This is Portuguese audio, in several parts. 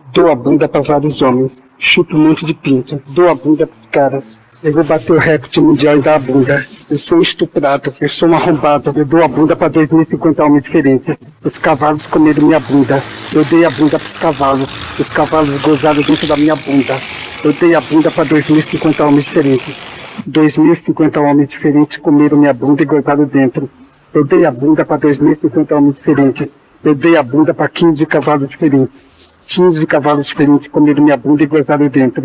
Dou a bunda pra vários homens, chuto um monte de pinto, dou a bunda pros caras. Eu vou bater o recorde mundial e dar a bunda. Eu sou um estuprado, eu sou um arrombado. Eu dou a bunda pra 2050 homens diferentes. Os cavalos comeram minha bunda. Eu dei a bunda pros cavalos. Os cavalos gozaram dentro da minha bunda. Eu dei a bunda pra 2050 homens diferentes. 2050 homens diferentes comeram minha bunda e gozaram dentro. Eu dei a bunda pra 2050 homens diferentes. Eu dei a bunda pra 15 cavalos diferentes. 15 cavalos diferentes comeram minha bunda e gozaram dentro.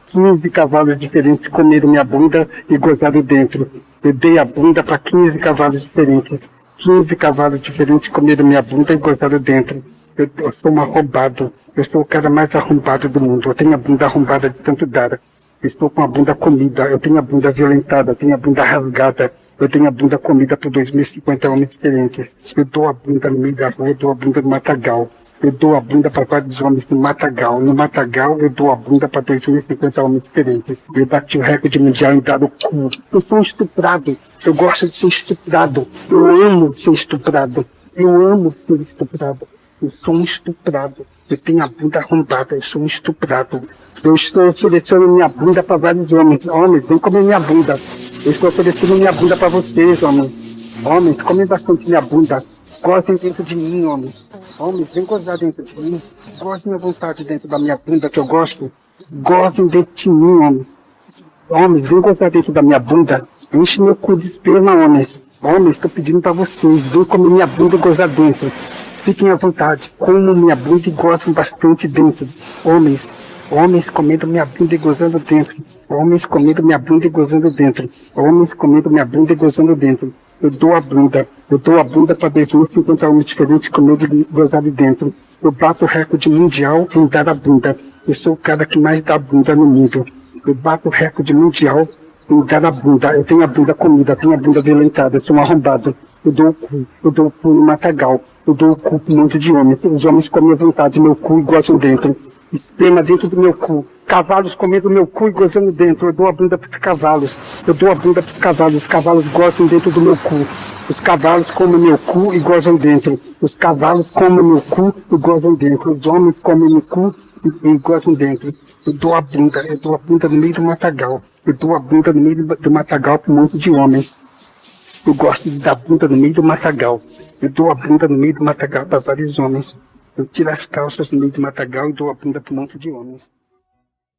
15 cavalos diferentes comeram minha bunda e gozaram dentro. Eu dei a bunda para 15 cavalos diferentes. 15 cavalos diferentes comeram minha bunda e gozaram dentro. Eu sou um arrombado. Eu sou o cara mais arrombado do mundo. Eu tenho a bunda arrombada de tanto dar. Eu estou com a bunda comida. Eu tenho a bunda violentada. Eu tenho a bunda rasgada. Eu tenho a bunda comida por 2050 homens diferentes. Eu dou a bunda no meio da rua. Eu dou a bunda no matagal. Eu dou a bunda para vários homens no matagal. No matagal, eu dou a bunda para 2050 homens diferentes. Eu bati o recorde mundial em dar o cu. Eu sou um estuprado. Eu gosto de ser estuprado. Eu amo ser estuprado. Eu amo ser estuprado. Eu sou um estuprado. Eu tenho a bunda arrombada. Eu sou um estuprado. Eu estou oferecendo minha bunda para vários homens. Homens, vem comer minha bunda. Eu estou oferecendo minha bunda para vocês, homens. Homens, comem bastante minha bunda. Gozem dentro de mim, homens. Homens, vem gozar dentro de mim. Gozem à vontade dentro da minha bunda que eu gosto. Gozem dentro de mim, homens. Homens, vem gozar dentro da minha bunda. Enche meu cu de esperma, homens. Homens, estou pedindo pra vocês. Vem comer minha bunda e gozar dentro. Fiquem à vontade. Comam minha bunda e gozem bastante dentro. Homens. Homens comendo minha bunda e gozando dentro. Homens comendo minha bunda e gozando dentro. Homens comendo minha bunda e gozando dentro. Eu dou a bunda. Eu dou a bunda para 2050 homens diferentes comigo e gozar de dentro. Eu bato o recorde mundial em dar a bunda. Eu sou o cara que mais dá bunda no mundo. Eu bato o recorde mundial em dar a bunda. Eu tenho a bunda comida, eu tenho a bunda violentada, eu sou um arrombado. Eu dou o cu. Eu dou o cu no matagal. Eu dou o cu para um monte de homens. Os homens comem à vontade meu cu e gozam dentro. Esperma dentro do meu cu. Cavalos comendo meu cu e gozando dentro. Eu dou a bunda para os cavalos. Eu dou a bunda para os cavalos. Os cavalos gozam dentro do meu cu. Os cavalos comem meu cu e gozam dentro. Os cavalos comem meu cu e gozam dentro. Os homens comem meu cu e gozam dentro. Eu dou a bunda no meio do matagal. Eu dou a bunda no meio do matagal para um monte de homens. Eu gosto de dar bunda no meio do matagal. Eu dou a bunda no meio do matagal para vários homens. Eu tiro as calças no meio do matagal e dou a bunda para um monte de homens.